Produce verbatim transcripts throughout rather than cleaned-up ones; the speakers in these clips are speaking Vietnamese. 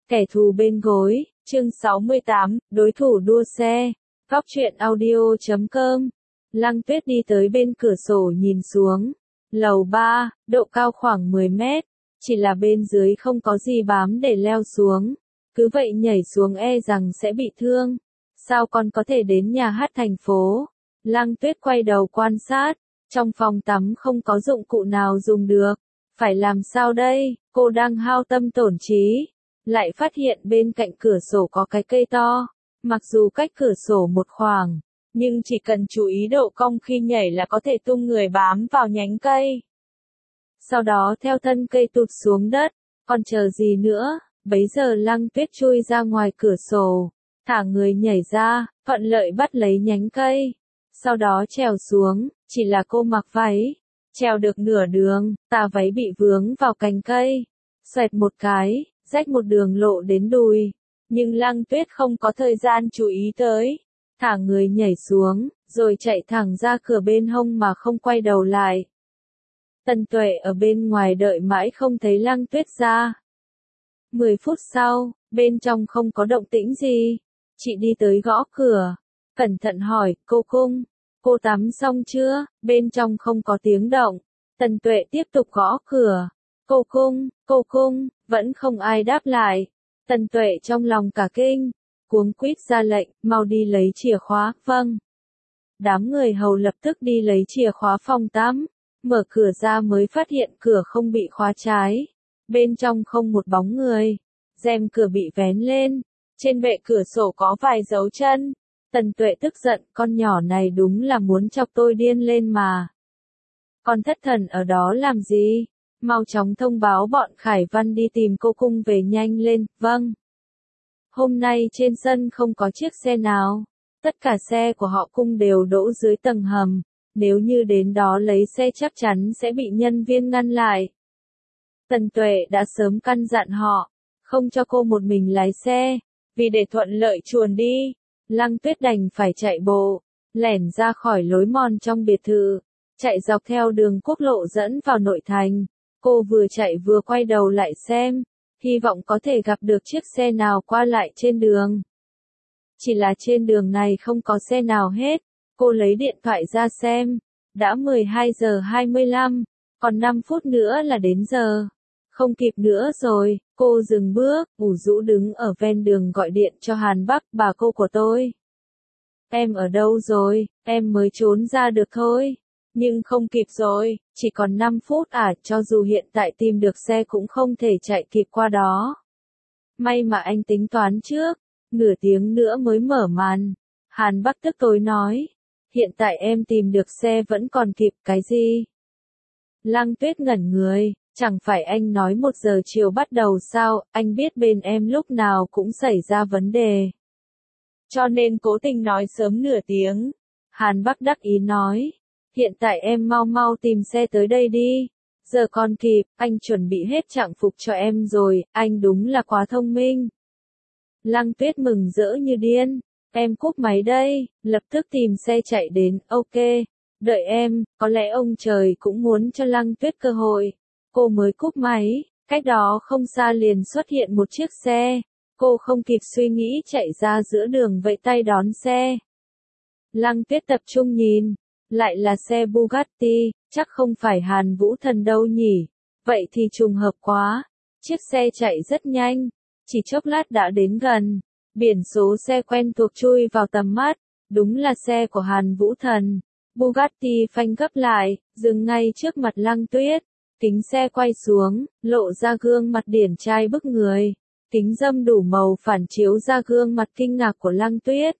Kẻ thù bên gối, chương sáu mươi tám, đối thủ đua xe. Góc truyện audio chấm com. Lăng Tuyết đi tới bên cửa sổ nhìn xuống. Lầu ba, độ cao khoảng mười mét. Chỉ là bên dưới không có gì bám để leo xuống. Cứ vậy nhảy xuống e rằng sẽ bị thương. Sao con có thể đến nhà hát thành phố? Lăng Tuyết quay đầu quan sát. Trong phòng tắm không có dụng cụ nào dùng được. Phải làm sao đây? Cô đang hao tâm tổn trí. Lại phát hiện bên cạnh cửa sổ có cái cây to. Mặc dù cách cửa sổ một khoảng, nhưng chỉ cần chú ý độ cong khi nhảy là có thể tung người bám vào nhánh cây. Sau đó theo thân cây tụt xuống đất, còn chờ gì nữa, bấy giờ Lăng Tuyết chui ra ngoài cửa sổ, thả người nhảy ra, thuận lợi bắt lấy nhánh cây. Sau đó trèo xuống, chỉ là cô mặc váy. Trèo được nửa đường, tà váy bị vướng vào cành cây. Xoẹt một cái, rách một đường lộ đến đùi. Nhưng Lăng Tuyết không có thời gian chú ý tới. Thả người nhảy xuống, rồi chạy thẳng ra cửa bên hông mà không quay đầu lại. Tần Tuệ ở bên ngoài đợi mãi không thấy Lăng Tuyết ra. Mười phút sau, bên trong không có động tĩnh gì. Chị đi tới gõ cửa. Cẩn thận hỏi, cô Cung, cô tắm xong chưa? Bên trong không có tiếng động. Tần Tuệ tiếp tục gõ cửa. Cô Cung, cô Cung, vẫn không ai đáp lại. Tần Tuệ trong lòng cả kinh, cuống quýt ra lệnh, mau đi lấy chìa khóa. Vâng. Đám người hầu lập tức đi lấy chìa khóa phòng tắm, mở cửa ra mới phát hiện cửa không bị khóa trái. Bên trong không một bóng người, rèm cửa bị vén lên, trên bệ cửa sổ có vài dấu chân. Tần Tuệ tức giận, con nhỏ này đúng là muốn chọc tôi điên lên mà. Con thất thần ở đó làm gì? Mau chóng thông báo bọn Khải Văn đi tìm cô Cung về nhanh lên. Vâng. Hôm nay trên sân không có chiếc xe nào. Tất cả xe của họ Cung đều đỗ dưới tầng hầm. Nếu như đến đó lấy xe chắc chắn sẽ bị nhân viên ngăn lại. Tần Tuệ đã sớm căn dặn họ, không cho cô một mình lái xe. Vì để thuận lợi chuồn đi, Lăng Tuyết đành phải chạy bộ, lẻn ra khỏi lối mòn trong biệt thự, chạy dọc theo đường quốc lộ dẫn vào nội thành. Cô vừa chạy vừa quay đầu lại xem, hy vọng có thể gặp được chiếc xe nào qua lại trên đường. Chỉ là trên đường này không có xe nào hết. Cô lấy điện thoại ra xem, đã mười hai giờ hai mươi lăm, còn năm phút nữa là đến giờ. Không kịp nữa rồi, cô dừng bước, ủ rũ đứng ở ven đường gọi điện cho Hàn Bắc, bà cô của tôi. Em ở đâu rồi, em mới trốn ra được thôi. Nhưng không kịp rồi, chỉ còn năm phút à, cho dù hiện tại tìm được xe cũng không thể chạy kịp qua đó. May mà anh tính toán trước, nửa tiếng nữa mới mở màn. Hàn Bắc tức tối nói, hiện tại em tìm được xe vẫn còn kịp, cái gì? Lăng Tuyết ngẩn người, chẳng phải anh nói một giờ chiều bắt đầu sao, anh biết bên em lúc nào cũng xảy ra vấn đề. Cho nên cố tình nói sớm nửa tiếng. Hàn Bắc đắc ý nói. Hiện tại em mau mau tìm xe tới đây đi. Giờ còn kịp, anh chuẩn bị hết trạng phục cho em rồi, anh đúng là quá thông minh. Lăng Tuyết mừng rỡ như điên. Em cúp máy đây, lập tức tìm xe chạy đến, ok. Đợi em, có lẽ ông trời cũng muốn cho Lăng Tuyết cơ hội. Cô mới cúp máy, cách đó không xa liền xuất hiện một chiếc xe. Cô không kịp suy nghĩ chạy ra giữa đường vẫy tay đón xe. Lăng Tuyết tập trung nhìn. Lại là xe Bugatti, chắc không phải Hàn Vũ Thần đâu nhỉ. Vậy thì trùng hợp quá. Chiếc xe chạy rất nhanh, chỉ chốc lát đã đến gần. Biển số xe quen thuộc chui vào tầm mắt, đúng là xe của Hàn Vũ Thần. Bugatti phanh gấp lại, dừng ngay trước mặt Lăng Tuyết. Kính xe quay xuống, lộ ra gương mặt điển trai bức người. Kính râm đủ màu phản chiếu ra gương mặt kinh ngạc của Lăng Tuyết.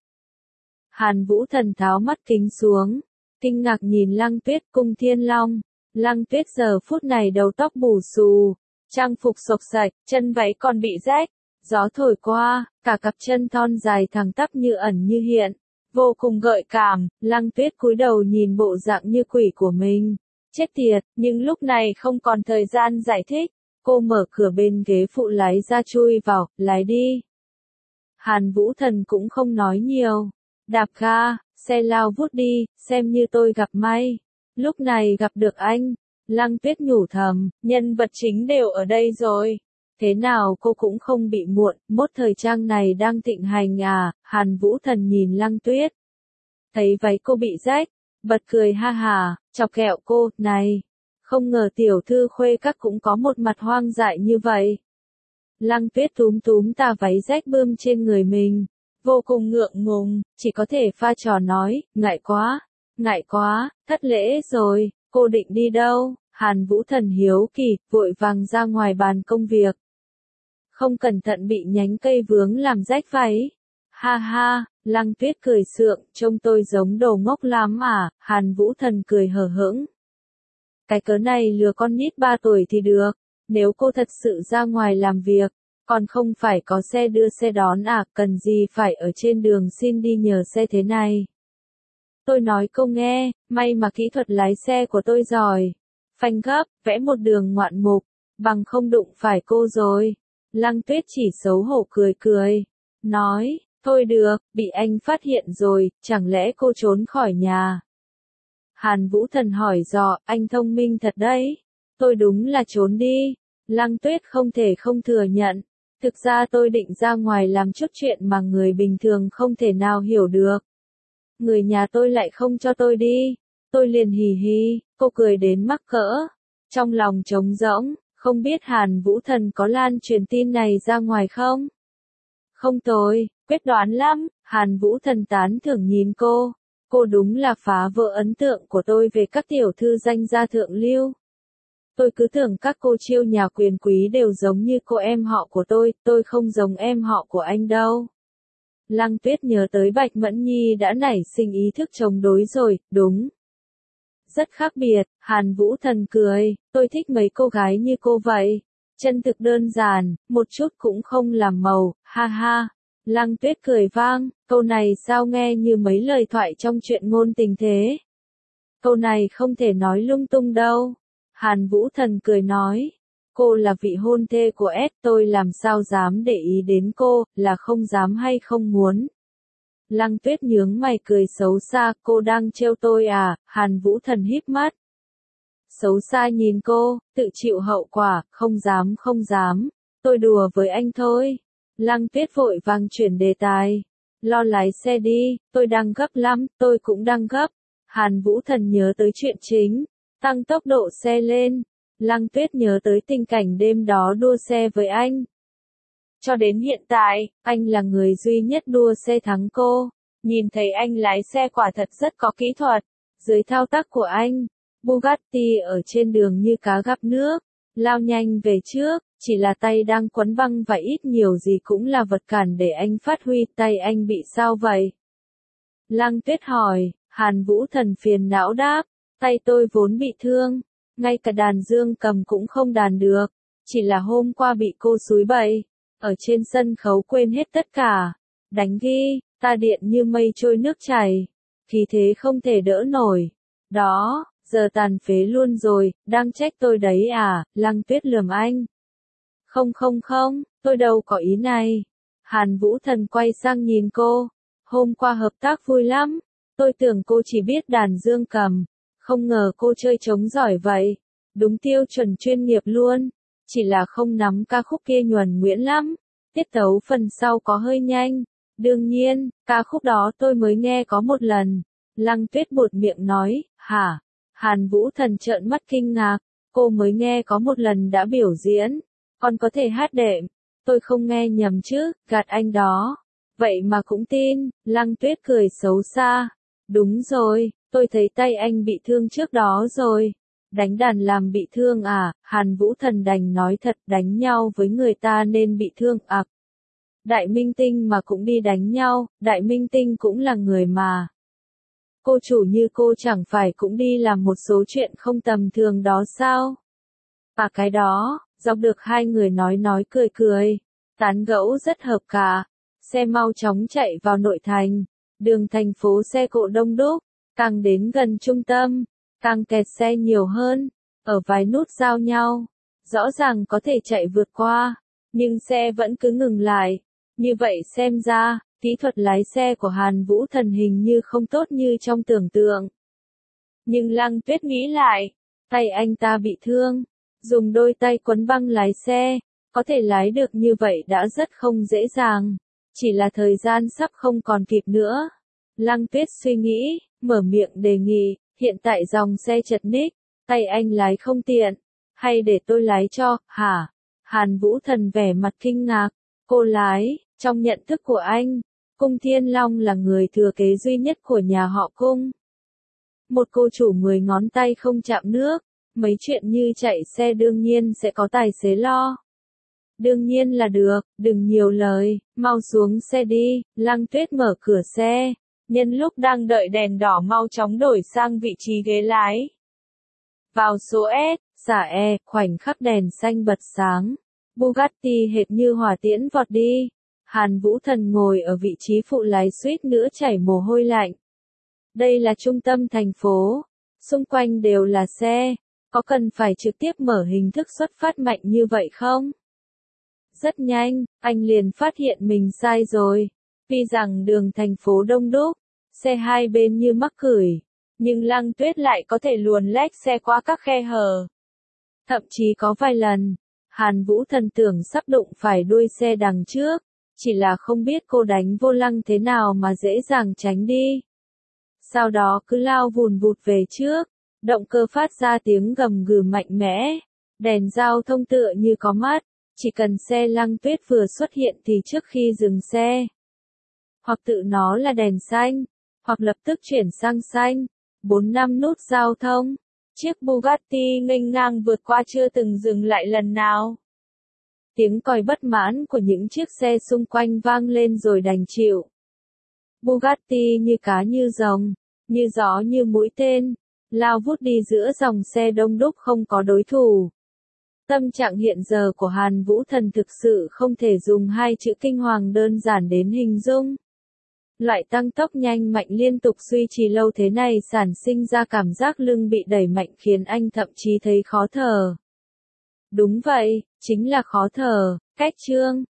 Hàn Vũ Thần tháo mắt kính xuống. Kinh ngạc nhìn Lăng Tuyết, Cung Thiên Long. Lăng Tuyết giờ phút này đầu tóc bù xù, trang phục xộc xạch, chân váy còn bị rách. Gió thổi qua, cả cặp chân thon dài thẳng tắp như ẩn như hiện. Vô cùng gợi cảm, Lăng Tuyết cúi đầu nhìn bộ dạng như quỷ của mình. Chết tiệt, nhưng lúc này không còn thời gian giải thích. Cô mở cửa bên ghế phụ lái ra chui vào, lái đi. Hàn Vũ Thần cũng không nói nhiều. Đạp ga. Xe lao vút đi, xem như tôi gặp may. Lúc này gặp được anh. Lăng Tuyết nhủ thầm, nhân vật chính đều ở đây rồi. Thế nào cô cũng không bị muộn, mốt thời trang này đang thịnh hành à, Hàn Vũ Thần nhìn Lăng Tuyết. Thấy váy cô bị rách, bật cười ha hà, chọc ghẹo cô, này, không ngờ tiểu thư Khuê Các cũng có một mặt hoang dại như vậy. Lăng Tuyết túm túm tà váy rách bươm trên người mình, vô cùng ngượng ngùng, chỉ có thể pha trò nói, ngại quá, ngại quá, thất lễ rồi, cô định đi đâu? Hàn Vũ Thần hiếu kỳ, vội vàng ra ngoài bàn công việc. Không cẩn thận bị nhánh cây vướng làm rách váy. Ha ha, Lăng Tuyết cười sượng, trông tôi giống đồ ngốc lắm à, Hàn Vũ Thần cười hờ hững. Cái cớ này lừa con nít ba tuổi thì được, nếu cô thật sự ra ngoài làm việc, còn không phải có xe đưa xe đón à, cần gì phải ở trên đường xin đi nhờ xe thế này. Tôi nói cô nghe, may mà kỹ thuật lái xe của tôi giỏi. Phanh gấp, vẽ một đường ngoạn mục, bằng không đụng phải cô rồi. Lăng Tuyết chỉ xấu hổ cười cười, nói, thôi được, bị anh phát hiện rồi, chẳng lẽ cô trốn khỏi nhà? Hàn Vũ Thần hỏi dò, anh thông minh thật đấy. Tôi đúng là trốn đi. Lăng Tuyết không thể không thừa nhận. Thực ra tôi định ra ngoài làm chút chuyện mà người bình thường không thể nào hiểu được. Người nhà tôi lại không cho tôi đi. Tôi liền hì hì, cô cười đến mắc cỡ. Trong lòng trống rỗng, không biết Hàn Vũ Thần có lan truyền tin này ra ngoài không? Không tồi, quyết đoán lắm, Hàn Vũ Thần tán thưởng nhìn cô. Cô đúng là phá vỡ ấn tượng của tôi về các tiểu thư danh gia thượng lưu. Tôi cứ tưởng các cô chiêu nhà quyền quý đều giống như cô em họ của tôi, tôi không giống em họ của anh đâu. Lăng Tuyết nhớ tới Bạch Mẫn Nhi đã nảy sinh ý thức chống đối rồi, đúng. Rất khác biệt, Hàn Vũ Thần cười, tôi thích mấy cô gái như cô vậy. Chân thực đơn giản, một chút cũng không làm màu, ha ha. Lăng Tuyết cười vang, câu này sao nghe như mấy lời thoại trong chuyện ngôn tình thế. Câu này không thể nói lung tung đâu. Hàn Vũ Thần cười nói, cô là vị hôn thê của S, tôi làm sao dám để ý đến cô, là không dám hay không muốn. Lăng Tuyết nhướng mày cười xấu xa, cô đang trêu tôi à, Hàn Vũ Thần híp mắt. Xấu xa nhìn cô, tự chịu hậu quả, không dám không dám, tôi đùa với anh thôi. Lăng Tuyết vội vàng chuyển đề tài, lo lái xe đi, tôi đang gấp lắm, tôi cũng đang gấp. Hàn Vũ Thần nhớ tới chuyện chính, tăng tốc độ xe lên. Lăng Tuyết nhớ tới tình cảnh đêm đó đua xe với anh. Cho đến hiện tại, anh là người duy nhất đua xe thắng cô. Nhìn thấy anh lái xe quả thật rất có kỹ thuật. Dưới thao tác của anh, Bugatti ở trên đường như cá gặp nước, lao nhanh về trước, chỉ là tay đang quấn băng và ít nhiều gì cũng là vật cản để anh phát huy. Tay anh bị sao vậy? Lăng Tuyết hỏi. Hàn Vũ Thần phiền não đáp, tay tôi vốn bị thương, ngay cả đàn dương cầm cũng không đàn được, chỉ là hôm qua bị cô xúi bậy, ở trên sân khấu quên hết tất cả, đánh ghi, ta điện như mây trôi nước chảy, khí thế không thể đỡ nổi, đó, giờ tàn phế luôn rồi, đang trách tôi đấy à, Lăng Tuyết lườm anh. Không không không, tôi đâu có ý này. Hàn Vũ Thần quay sang nhìn cô, hôm qua hợp tác vui lắm. Tôi tưởng cô chỉ biết đàn dương cầm, không ngờ cô chơi trống giỏi vậy. Đúng tiêu chuẩn chuyên nghiệp luôn, chỉ là không nắm ca khúc kia nhuần nhuyễn lắm. Tiết tấu phần sau có hơi nhanh. Đương nhiên, ca khúc đó tôi mới nghe có một lần. Lăng Tuyết buột miệng nói, hả? Hàn Vũ Thần trợn mắt kinh ngạc, cô mới nghe có một lần đã biểu diễn, còn có thể hát đệm. Tôi không nghe nhầm chứ, gạt anh đó. Vậy mà cũng tin, Lăng Tuyết cười xấu xa. Đúng rồi, tôi thấy tay anh bị thương trước đó rồi. Đánh đàn làm bị thương à, Hàn Vũ Thần đành nói thật, đánh nhau với người ta nên bị thương ặc. À, đại minh tinh mà cũng đi đánh nhau, đại minh tinh cũng là người mà. Cô chủ như cô chẳng phải cũng đi làm một số chuyện không tầm thường đó sao? À cái đó, dọc được hai người nói nói cười cười, tán gẫu rất hợp cả. Xe mau chóng chạy vào nội thành. Đường thành phố xe cộ đông đúc, càng đến gần trung tâm, càng kẹt xe nhiều hơn, ở vài nút giao nhau, rõ ràng có thể chạy vượt qua, nhưng xe vẫn cứ ngừng lại. Như vậy xem ra, kỹ thuật lái xe của Hàn Vũ Thần hình như không tốt như trong tưởng tượng. Nhưng Lăng Tuyết nghĩ lại, tay anh ta bị thương, dùng đôi tay quấn băng lái xe, Có thể lái được như vậy đã rất không dễ dàng. Chỉ là thời gian sắp không còn kịp nữa. Lăng Tuyết suy nghĩ, mở miệng đề nghị, hiện tại dòng xe chật ních, tay anh lái không tiện. Hay để tôi lái cho, hả? Hàn Vũ Thần vẻ mặt kinh ngạc. Cô lái, trong nhận thức của anh, Cung Thiên Long là người thừa kế duy nhất của nhà họ Cung. Một cô chủ mười ngón tay không chạm nước, mấy chuyện như chạy xe đương nhiên sẽ có tài xế lo. Đương nhiên là được, đừng nhiều lời, mau xuống xe đi. Lăng Tuyết mở cửa xe, nhân lúc đang đợi đèn đỏ mau chóng đổi sang vị trí ghế lái. Vào số S, xả E, khoảnh khắc đèn xanh bật sáng. Bugatti hệt như hỏa tiễn vọt đi. Hàn Vũ Thần ngồi ở vị trí phụ lái suýt nữa chảy mồ hôi lạnh. Đây là trung tâm thành phố, xung quanh đều là xe, có cần phải trực tiếp mở hình thức xuất phát mạnh như vậy không? Rất nhanh, anh liền phát hiện mình sai rồi. Tuy rằng đường thành phố đông đúc, xe hai bên như mắc cửi, nhưng Lăng Tuyết lại có thể luồn lách xe qua các khe hở. Thậm chí có vài lần, Hàn Vũ Thần tưởng sắp đụng phải đuôi xe đằng trước, chỉ là không biết cô đánh vô lăng thế nào mà dễ dàng tránh đi. Sau đó cứ lao vùn vụt về trước, động cơ phát ra tiếng gầm gừ mạnh mẽ, đèn giao thông tựa như có mắt, chỉ cần xe Lăng Tuyết vừa xuất hiện thì trước khi dừng xe, hoặc tự nó là đèn xanh, hoặc lập tức chuyển sang xanh, bốn năm nút giao thông, chiếc Bugatti nghênh ngang vượt qua chưa từng dừng lại lần nào. Tiếng còi bất mãn của những chiếc xe xung quanh vang lên rồi đành chịu. Bugatti như cá như rồng, như gió như mũi tên, lao vút đi giữa dòng xe đông đúc không có đối thủ. Tâm trạng hiện giờ của Hàn Vũ Thần thực sự không thể dùng hai chữ kinh hoàng đơn giản đến hình dung. Loại tăng tốc nhanh mạnh liên tục duy trì lâu thế này sản sinh ra cảm giác lưng bị đẩy mạnh khiến anh thậm chí thấy khó thở. Đúng vậy, chính là khó thở. Cách chương